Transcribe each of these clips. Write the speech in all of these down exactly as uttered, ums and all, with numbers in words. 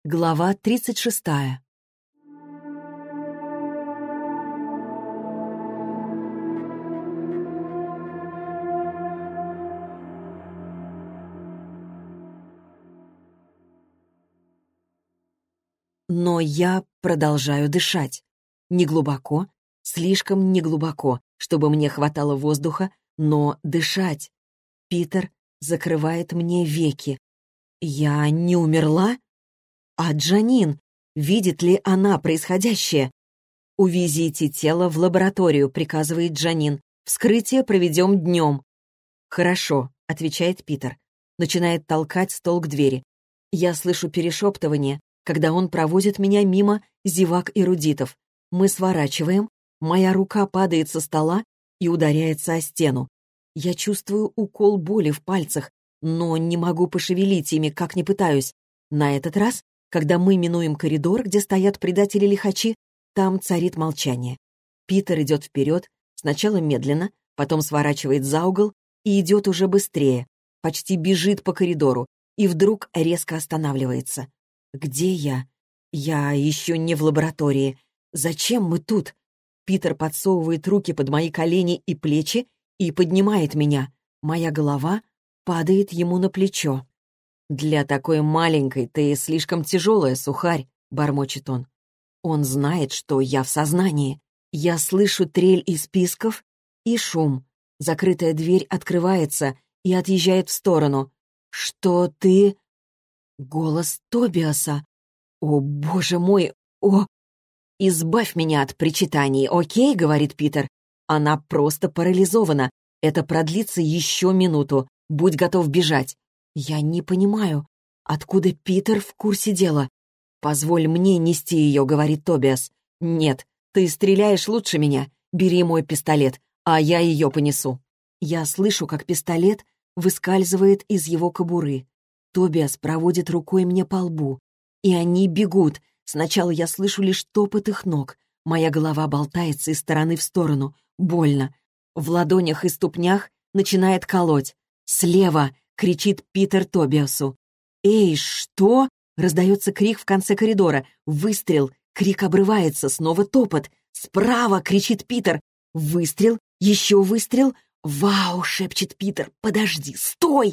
Глава тридцать шестая. Но я продолжаю дышать. Неглубоко, слишком неглубоко, чтобы мне хватало воздуха, но дышать. Питер закрывает мне веки. Я не умерла? А Джанин? Видит ли она происходящее? «Увезите тело в лабораторию», — приказывает Джанин. «Вскрытие проведем днем». «Хорошо», — отвечает Питер. Начинает толкать стол к двери. Я слышу перешептывание, когда он проводит меня мимо зевак-эрудитов. Мы сворачиваем, моя рука падает со стола и ударяется о стену. Я чувствую укол боли в пальцах, но не могу пошевелить ими, как ни пытаюсь. На этот раз, когда мы минуем коридор, где стоят предатели-лихачи, там царит молчание. Питер идет вперед, сначала медленно, потом сворачивает за угол и идет уже быстрее, почти бежит по коридору, и вдруг резко останавливается. «Где я? Я еще не в лаборатории. Зачем мы тут?» Питер подсовывает руки под мои колени и плечи и поднимает меня. Моя голова падает ему на плечо. «Для такой маленькой ты слишком тяжелая, сухарь», — бормочет он. Он знает, что я в сознании. Я слышу трель из списков и шум. Закрытая дверь открывается и отъезжает в сторону. «Что ты...» Голос Тобиаса. «О, боже мой! О!» «Избавь меня от причитаний, окей?» — говорит Питер. «Она просто парализована. Это продлится еще минуту. Будь готов бежать». Я не понимаю, откуда Питер в курсе дела. «Позволь мне нести ее», — говорит Тобиас. «Нет, ты стреляешь лучше меня. Бери мой пистолет, а я ее понесу». Я слышу, как пистолет выскальзывает из его кобуры. Тобиас проводит рукой мне по лбу. И они бегут. Сначала я слышу лишь топот их ног. Моя голова болтается из стороны в сторону. Больно. В ладонях и ступнях начинает колоть. «Слева!» — кричит Питер Тобиасу. «Эй, что?» — раздается крик в конце коридора. Выстрел. Крик обрывается. Снова топот. «Справа!» — кричит Питер. Выстрел. Еще выстрел. «Вау!» — шепчет Питер. «Подожди! Стой!»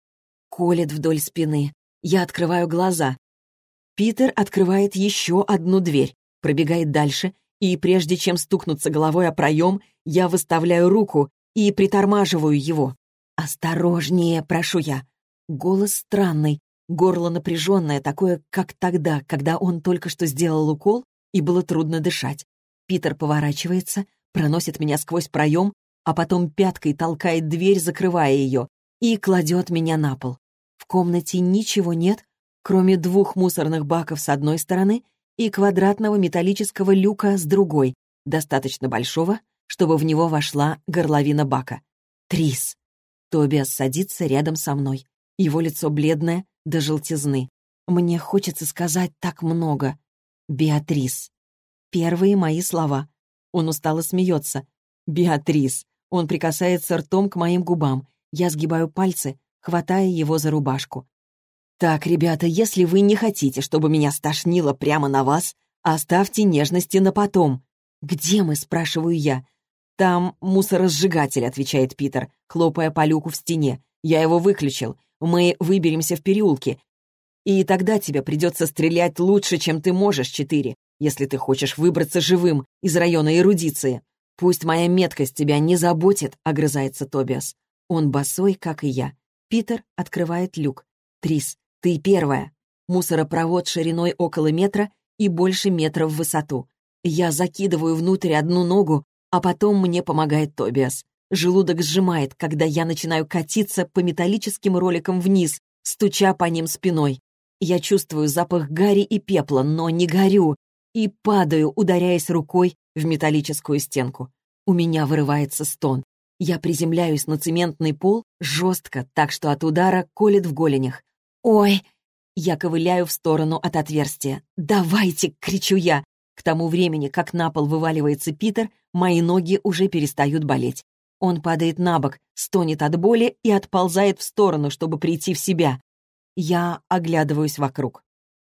Колет вдоль спины. Я открываю глаза. Питер открывает еще одну дверь, пробегает дальше, и прежде чем стукнуться головой о проем, я выставляю руку и притормаживаю его. «Осторожнее!» — прошу я. Голос странный, горло напряженное, такое, как тогда, когда он только что сделал укол, и было трудно дышать. Питер поворачивается, проносит меня сквозь проем, а потом пяткой толкает дверь, закрывая ее, и кладет меня на пол. В комнате ничего нет, кроме двух мусорных баков с одной стороны и квадратного металлического люка с другой, достаточно большого, чтобы в него вошла горловина бака. «Трис!» Тобиас садится рядом со мной. Его лицо бледное до желтизны. Мне хочется сказать так много. «Беатрис». Первые мои слова. Он устало смеется. «Беатрис». Он прикасается ртом к моим губам. Я сгибаю пальцы, хватая его за рубашку. «Так, ребята, если вы не хотите, чтобы меня стошнило прямо на вас, оставьте нежности на потом». «Где мы?» — спрашиваю я. «Там мусоросжигатель», — отвечает Питер, хлопая по люку в стене. «Я его выключил. Мы выберемся в переулки. И тогда тебе придется стрелять лучше, чем ты можешь, Четыре, если ты хочешь выбраться живым из района эрудиции. Пусть моя меткость тебя не заботит», — огрызается Тобиас. Он босой, как и я. Питер открывает люк. «Трис, ты первая». Мусоропровод шириной около метра и больше метра в высоту. Я закидываю внутрь одну ногу, а потом мне помогает Тобиас. Желудок сжимает, когда я начинаю катиться по металлическим роликам вниз, стуча по ним спиной. Я чувствую запах гари и пепла, но не горю, и падаю, ударяясь рукой в металлическую стенку. У меня вырывается стон. Я приземляюсь на цементный пол жестко, так что от удара колет в голенях. «Ой!» Я ковыляю в сторону от отверстия. «Давайте!» — кричу я. К тому времени, как на пол вываливается Питер, мои ноги уже перестают болеть. Он падает на бок, стонет от боли и отползает в сторону, чтобы прийти в себя. Я оглядываюсь вокруг.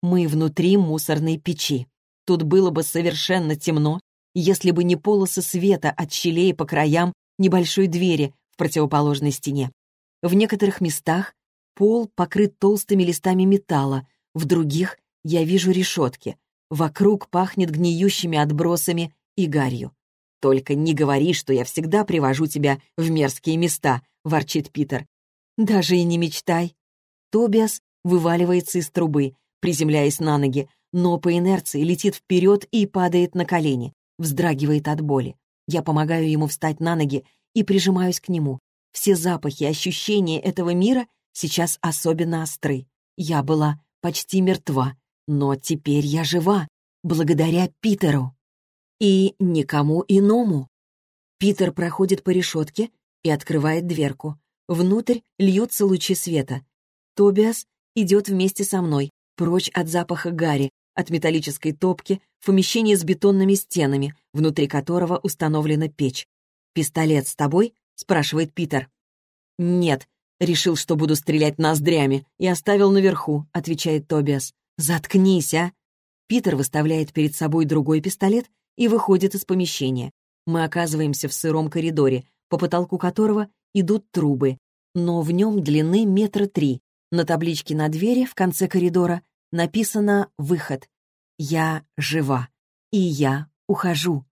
Мы внутри мусорной печи. Тут было бы совершенно темно, если бы не полосы света от щелей по краям небольшой двери в противоположной стене. В некоторых местах пол покрыт толстыми листами металла, в других я вижу решетки. Вокруг пахнет гниющими отбросами и гарью. «Только не говори, что я всегда привожу тебя в мерзкие места», — ворчит Питер. «Даже и не мечтай». Тобиас вываливается из трубы, приземляясь на ноги, но по инерции летит вперед и падает на колени, вздрагивает от боли. Я помогаю ему встать на ноги и прижимаюсь к нему. Все запахи, ощущения этого мира сейчас особенно остры. Я была почти мертва, но теперь я жива, благодаря Питеру. И никому иному. Питер проходит по решетке и открывает дверку. Внутрь льются лучи света. Тобиас идет вместе со мной, прочь от запаха гари, от металлической топки, в помещение с бетонными стенами, внутри которого установлена печь. «Пистолет с тобой?» — спрашивает Питер. «Нет, решил, что буду стрелять ноздрями, и оставил наверху», — отвечает Тобиас. «Заткнись, а!» Питер выставляет перед собой другой пистолет и выходит из помещения. Мы оказываемся в сыром коридоре, по потолку которого идут трубы, но в нем длины метра три. На табличке на двери в конце коридора написано «Выход». Я жива, и я ухожу.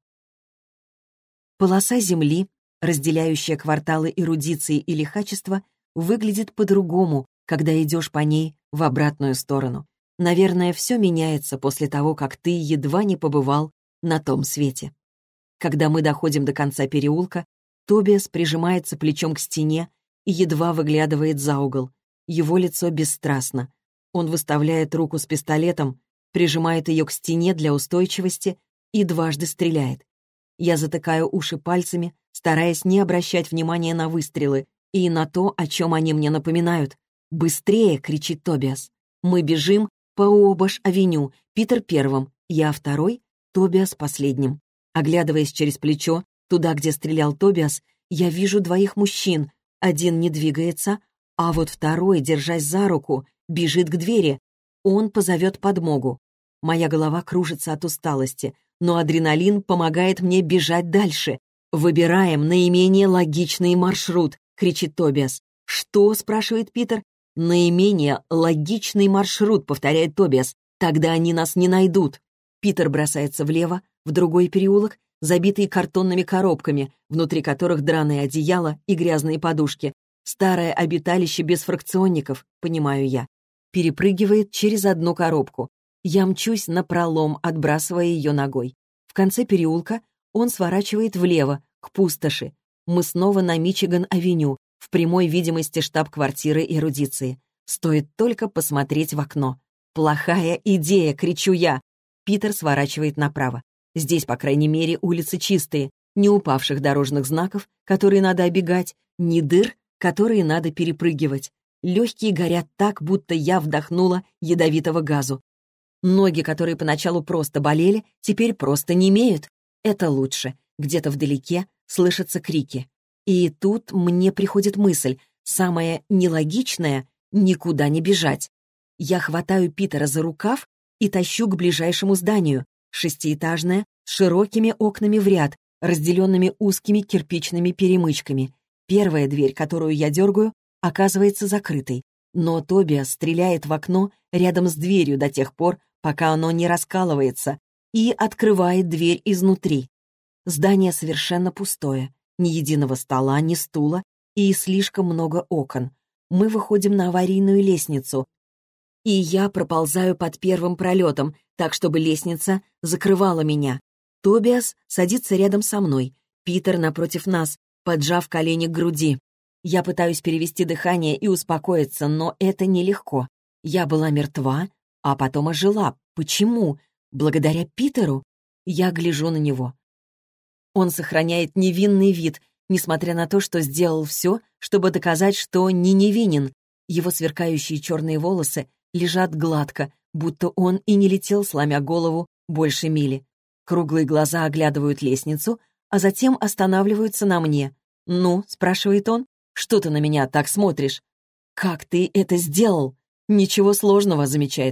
Полоса земли, разделяющая кварталы эрудиции и лихачества, выглядит по-другому, когда идешь по ней в обратную сторону. Наверное, все меняется после того, как ты едва не побывал на том свете. Когда мы доходим до конца переулка, Тобиас прижимается плечом к стене и едва выглядывает за угол. Его лицо бесстрастно. Он выставляет руку с пистолетом, прижимает ее к стене для устойчивости и дважды стреляет. Я затыкаю уши пальцами, стараясь не обращать внимания на выстрелы и на то, о чем они мне напоминают. «Быстрее!» — кричит Тобиас. Мы бежим по Уобаш-авеню, Питер первым, я второй, Тобиас последним. Оглядываясь через плечо, туда, где стрелял Тобиас, я вижу двоих мужчин. Один не двигается, а вот второй, держась за руку, бежит к двери. Он позовет подмогу. Моя голова кружится от усталости, но адреналин помогает мне бежать дальше. «Выбираем наименее логичный маршрут», — кричит Тобиас. «Что?» — спрашивает Питер. «Наименее логичный маршрут», — повторяет Тобиас. «Тогда они нас не найдут». Питер бросается влево, в другой переулок, забитый картонными коробками, внутри которых драные одеяла и грязные подушки. Старое обиталище без фракционников, понимаю я. Перепрыгивает через одну коробку. Я мчусь напролом, отбрасывая ее ногой. В конце переулка он сворачивает влево, к пустоши. Мы снова на Мичиган-авеню, в прямой видимости штаб-квартиры эрудиции. Стоит только посмотреть в окно. «Плохая идея!» — кричу я. Питер сворачивает направо. Здесь, по крайней мере, улицы чистые. Ни упавших дорожных знаков, которые надо оббегать, ни дыр, которые надо перепрыгивать. Легкие горят так, будто я вдохнула ядовитого газу. Ноги, которые поначалу просто болели, теперь просто немеют. Это лучше. Где-то вдалеке слышатся крики. И тут мне приходит мысль, самое нелогичное — никуда не бежать. Я хватаю Питера за рукав и тащу к ближайшему зданию. Шестиэтажное, с широкими окнами в ряд, разделенными узкими кирпичными перемычками. Первая дверь, которую я дергаю, оказывается закрытой. Но Тобиас стреляет в окно рядом с дверью до тех пор, пока оно не раскалывается, и открывает дверь изнутри. Здание совершенно пустое. Ни единого стола, ни стула и слишком много окон. Мы выходим на аварийную лестницу, и я проползаю под первым пролетом, так, чтобы лестница закрывала меня. Тобиас садится рядом со мной, Питер напротив нас, поджав колени к груди. Я пытаюсь перевести дыхание и успокоиться, но это нелегко. Я была мертва, а потом ожила. Почему? Благодаря Питеру? Я гляжу на него. Он сохраняет невинный вид, несмотря на то, что сделал все, чтобы доказать, что не невинен. Его сверкающие черные волосы лежат гладко, будто он и не летел, сломя голову, больше мили. Круглые глаза оглядывают лестницу, а затем останавливаются на мне. «Ну?» — спрашивает он. «Что ты на меня так смотришь?» «Как ты это сделал?» «Ничего сложного», — замечает он.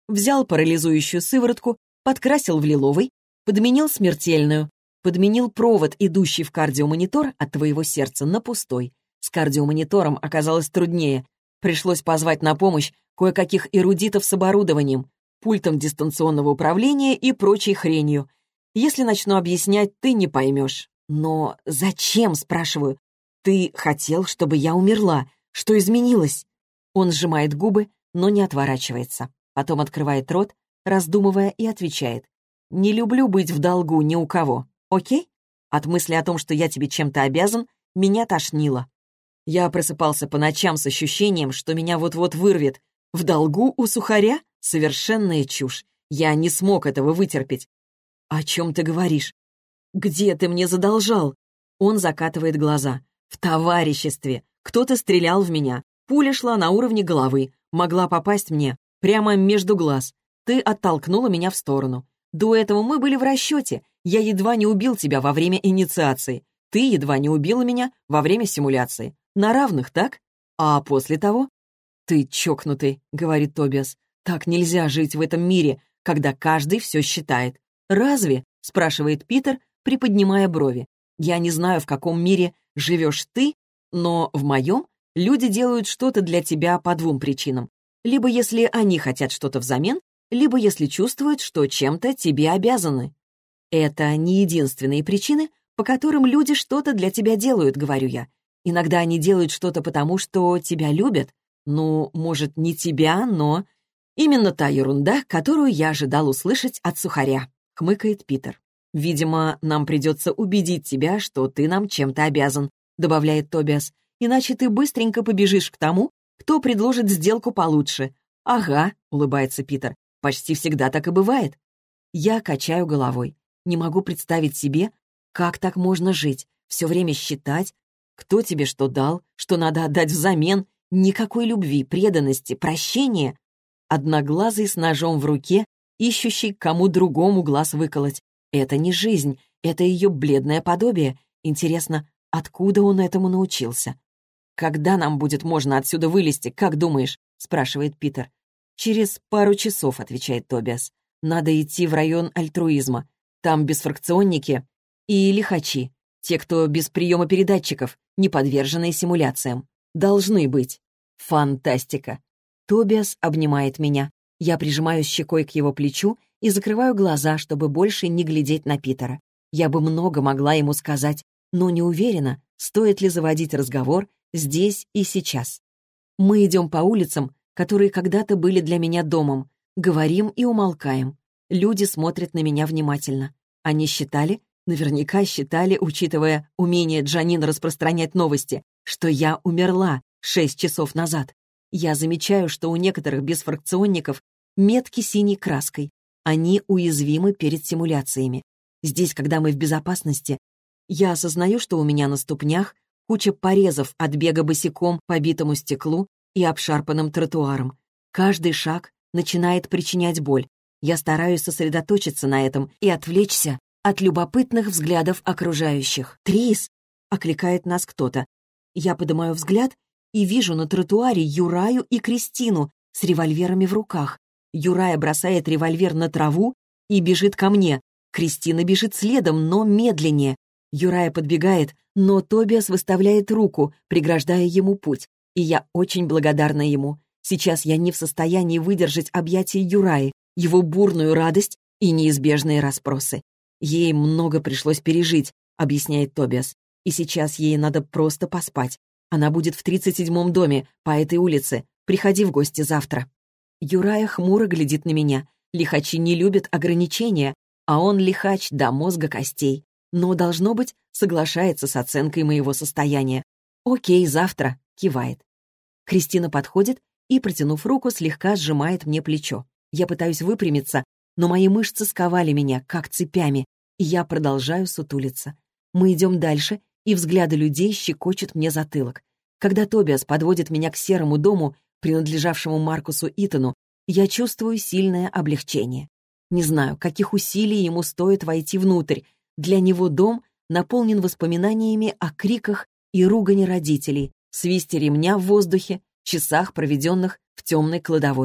взял парализующую сыворотку, подкрасил в лиловый, подменил смертельную, подменил провод, идущий в кардиомонитор от твоего сердца, на пустой. С кардиомонитором оказалось труднее. Пришлось позвать на помощь кое-каких эрудитов с оборудованием, пультом дистанционного управления и прочей хренью. Если начну объяснять, ты не поймешь. Но зачем, спрашиваю? Ты хотел, чтобы я умерла. Что изменилось? Он сжимает губы, но не отворачивается. Потом открывает рот, раздумывая, и отвечает. «Не люблю быть в долгу ни у кого. Окей?» От мысли о том, что я тебе чем-то обязан, меня тошнило. Я просыпался по ночам с ощущением, что меня вот-вот вырвет. В долгу у сухаря? Совершенная чушь. Я не смог этого вытерпеть. «О чем ты говоришь? Где ты мне задолжал?» Он закатывает глаза. «В товариществе. Кто-то стрелял в меня. Пуля шла на уровне головы. Могла попасть мне прямо между глаз. Ты оттолкнула меня в сторону. До этого мы были в расчете. Я едва не убил тебя во время инициации. Ты едва не убила меня во время симуляции. На равных, так? А после того?» «Ты чокнутый», — говорит Тобиас. «Так нельзя жить в этом мире, когда каждый все считает». «Разве?» — спрашивает Питер, приподнимая брови. «Я не знаю, в каком мире живешь ты, но в моем люди делают что-то для тебя по двум причинам. Либо если они хотят что-то взамен, либо если чувствуют, что чем-то тебе обязаны. Это не единственные причины, по которым люди что-то для тебя делают, говорю я. Иногда они делают что-то потому, что тебя любят. Ну, может, не тебя, но... Именно та ерунда, которую я ожидал услышать от сухаря», — хмыкает Питер. «Видимо, нам придется убедить тебя, что ты нам чем-то обязан», — добавляет Тобиас. «Иначе ты быстренько побежишь к тому, кто предложит сделку получше». «Ага», — улыбается Питер. «Почти всегда так и бывает». Я качаю головой. Не могу представить себе, как так можно жить, все время считать, кто тебе что дал, что надо отдать взамен, никакой любви, преданности, прощения. Одноглазый с ножом в руке, ищущий кому другому глаз выколоть. Это не жизнь, это ее бледное подобие. Интересно, откуда он этому научился? «Когда нам будет можно отсюда вылезти, как думаешь?» — спрашивает Питер. «Через пару часов», — отвечает Тобиас. «Надо идти в район альтруизма. Там бесфракционники и лихачи, те, кто без приема передатчиков, не подверженные симуляциям. Должны быть». Фантастика. Тобиас обнимает меня. Я прижимаюсь щекой к его плечу и закрываю глаза, чтобы больше не глядеть на Питера. Я бы много могла ему сказать, но не уверена, стоит ли заводить разговор здесь и сейчас. Мы идем по улицам, которые когда-то были для меня домом, говорим и умолкаем. Люди смотрят на меня внимательно. Они считали, наверняка считали, учитывая умение Джанин распространять новости, что я умерла шесть часов назад. Я замечаю, что у некоторых бесфракционников метки синей краской. Они уязвимы перед симуляциями. Здесь, когда мы в безопасности, я осознаю, что у меня на ступнях куча порезов от бега босиком по битому стеклу и обшарпанным тротуарам. Каждый шаг начинает причинять боль. Я стараюсь сосредоточиться на этом и отвлечься от любопытных взглядов окружающих. «Трис!» — окликает нас кто-то. Я поднимаю взгляд и вижу на тротуаре Юраю и Кристину с револьверами в руках. Юрая бросает револьвер на траву и бежит ко мне. Кристина бежит следом, но медленнее. Юрая подбегает, но Тобиас выставляет руку, преграждая ему путь. И я очень благодарна ему. Сейчас я не в состоянии выдержать объятия Юраи, его бурную радость и неизбежные расспросы. Ей много пришлось пережить, объясняет Тобиас. И сейчас ей надо просто поспать. Она будет в тридцать седьмом доме по этой улице. Приходи в гости завтра. Юрая хмуро глядит на меня. Лихачи не любят ограничения, а он лихач до мозга костей. Но, должно быть, соглашается с оценкой моего состояния. «Окей, завтра», — кивает. Кристина подходит и, протянув руку, слегка сжимает мне плечо. Я пытаюсь выпрямиться, но мои мышцы сковали меня, как цепями, и я продолжаю сутулиться. Мы идем дальше, и взгляды людей щекочут мне затылок. Когда Тобиас подводит меня к серому дому, принадлежавшему Маркусу Итану, я чувствую сильное облегчение. Не знаю, каких усилий ему стоит войти внутрь. Для него дом наполнен воспоминаниями о криках и ругани родителей, свисте ремня в воздухе, часах, проведенных в темной кладовой.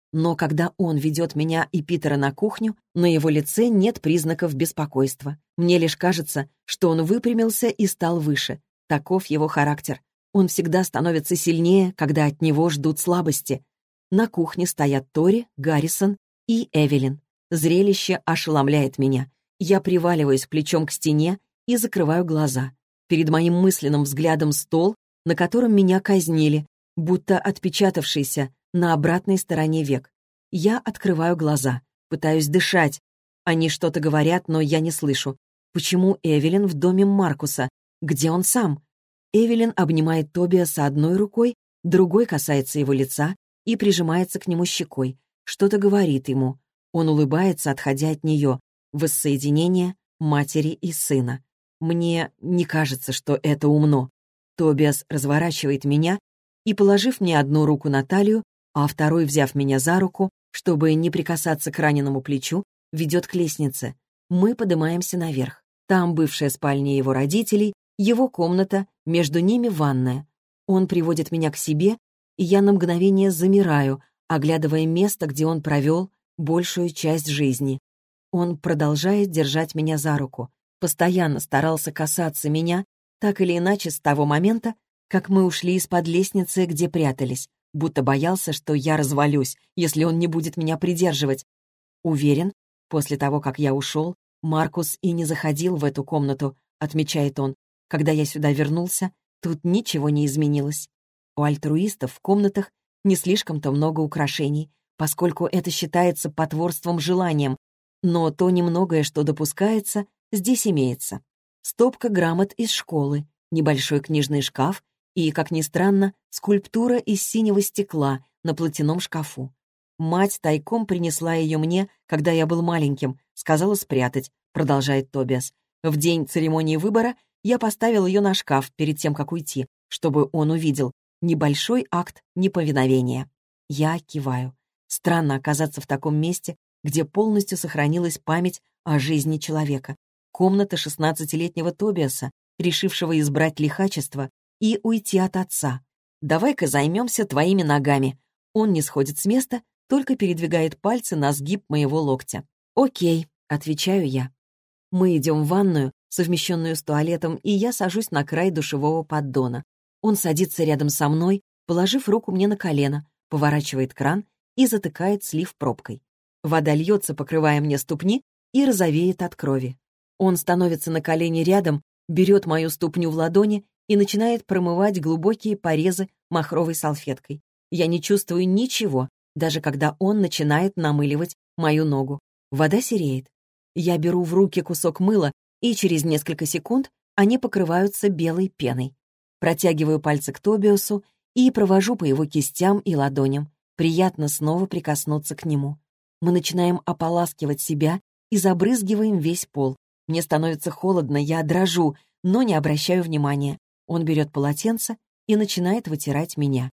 Но когда он ведет меня и Питера на кухню, на его лице нет признаков беспокойства. Мне лишь кажется, что он выпрямился и стал выше. Таков его характер. Он всегда становится сильнее, когда от него ждут слабости. На кухне стоят Тори, Гаррисон и Эвелин. Зрелище ошеломляет меня. Я приваливаюсь плечом к стене и закрываю глаза. Перед моим мысленным взглядом стол, на котором меня казнили, будто отпечатавшийся на обратной стороне век. Я открываю глаза, пытаюсь дышать. Они что-то говорят, но я не слышу. Почему Эвелин в доме Маркуса? Где он сам? Эвелин обнимает Тобиаса одной рукой, другой касается его лица и прижимается к нему щекой. Что-то говорит ему. Он улыбается, отходя от нее. Воссоединение матери и сына. Мне не кажется, что это умно. Тобиас разворачивает меня и, положив мне одну руку на талию, а второй, взяв меня за руку, чтобы не прикасаться к раненому плечу, ведет к лестнице. Мы поднимаемся наверх. Там бывшая спальня его родителей, его комната, между ними ванная. Он приводит меня к себе, и я на мгновение замираю, оглядывая место, где он провел большую часть жизни. Он продолжает держать меня за руку, постоянно старался касаться меня, так или иначе с того момента, как мы ушли из-под лестницы, где прятались, будто боялся, что я развалюсь, если он не будет меня придерживать. Уверен, после того, как я ушел, Маркус и не заходил в эту комнату, отмечает он. Когда я сюда вернулся, тут ничего не изменилось. У альтруистов в комнатах не слишком-то много украшений, поскольку это считается потворством желаниям, но то немногое, что допускается, здесь имеется. Стопка грамот из школы, небольшой книжный шкаф и, как ни странно, скульптура из синего стекла на платяном шкафу. Мать тайком принесла ее мне, когда я был маленьким, сказала спрятать, продолжает Тобиас. В день церемонии выбора я поставил ее на шкаф перед тем, как уйти, чтобы он увидел. Небольшой акт неповиновения. Я киваю. Странно оказаться в таком месте, где полностью сохранилась память о жизни человека. Комната шестнадцатилетнего Тобиаса, решившего избрать лихачество и уйти от отца. «Давай-ка займемся твоими ногами». Он не сходит с места, только передвигает пальцы на сгиб моего локтя. «Окей», — отвечаю я. Мы идем в ванную, совмещенную с туалетом, и я сажусь на край душевого поддона. Он садится рядом со мной, положив руку мне на колено, поворачивает кран и затыкает слив пробкой. Вода льется, покрывая мне ступни, и розовеет от крови. Он становится на колени рядом, берет мою ступню в ладони и начинает промывать глубокие порезы махровой салфеткой. Я не чувствую ничего, даже когда он начинает намыливать мою ногу. Вода сереет. Я беру в руки кусок мыла, и через несколько секунд они покрываются белой пеной. Протягиваю пальцы к Тобиасу и провожу по его кистям и ладоням. Приятно снова прикоснуться к нему. Мы начинаем ополаскивать себя и забрызгиваем весь пол. Мне становится холодно, я дрожу, но не обращаю внимания. Он берет полотенце и начинает вытирать меня.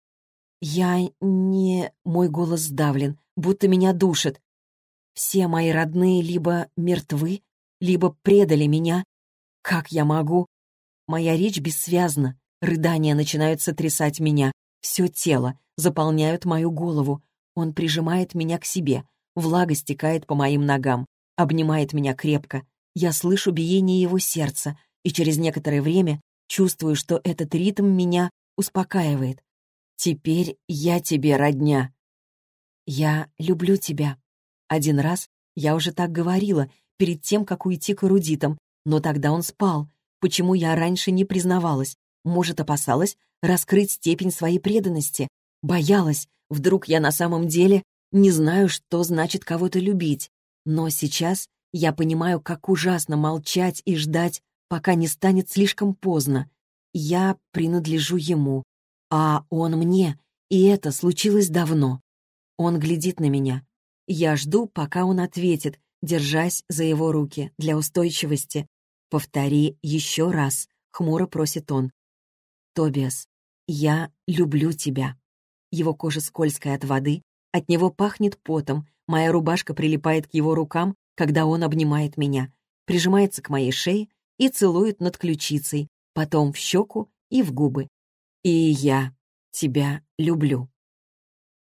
Я не... Мой голос сдавлен, будто меня душит. Все мои родные либо мертвы, либо предали меня. Как я могу? Моя речь бессвязна. Рыдания начинают сотрясать меня. Все тело, заполняют мою голову. Он прижимает меня к себе. Влага стекает по моим ногам. Обнимает меня крепко. Я слышу биение его сердца. И через некоторое время чувствую, что этот ритм меня успокаивает. Теперь я тебе родня. Я люблю тебя. Один раз я уже так говорила, перед тем, как уйти к эрудитам, но тогда он спал. Почему я раньше не признавалась? Может, опасалась раскрыть степень своей преданности? Боялась, вдруг я на самом деле не знаю, что значит кого-то любить. Но сейчас я понимаю, как ужасно молчать и ждать, пока не станет слишком поздно. Я принадлежу ему, а он мне, и это случилось давно. Он глядит на меня. Я жду, пока он ответит, держась за его руки для устойчивости. «Повтори еще раз», — хмуро просит он. «Тобиас, я люблю тебя». Его кожа скользкая от воды, от него пахнет потом, моя рубашка прилипает к его рукам, когда он обнимает меня, прижимается к моей шее и целует над ключицей, потом в щеку и в губы. «И я тебя люблю».